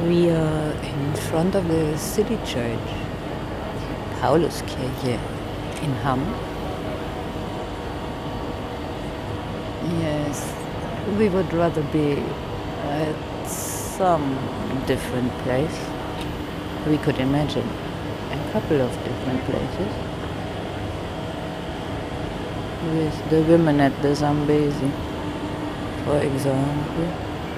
We are in front of the city church, Pauluskirche in Hamm. Yes, we would rather be at some different place. We could imagine a couple of different places. With the women at the Zambezi, for example.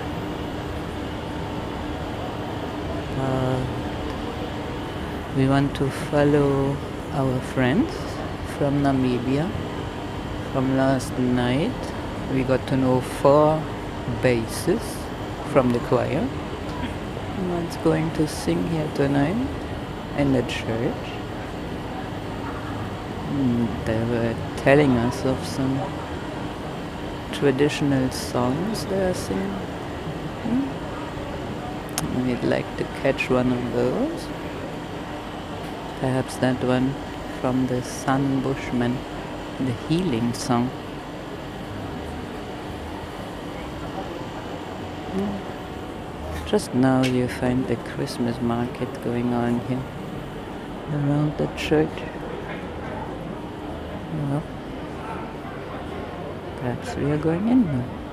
We want to follow our friends from Namibia. From last night, we got to know 4 basses from the choir. One's going to sing here tonight in the church. They were telling us of some traditional songs they are singing. We'd like to catch one of those. Perhaps that one from the Sun Bushmen, the healing song. Just now you find the Christmas market going on here around the church. Well, perhaps we are going in now.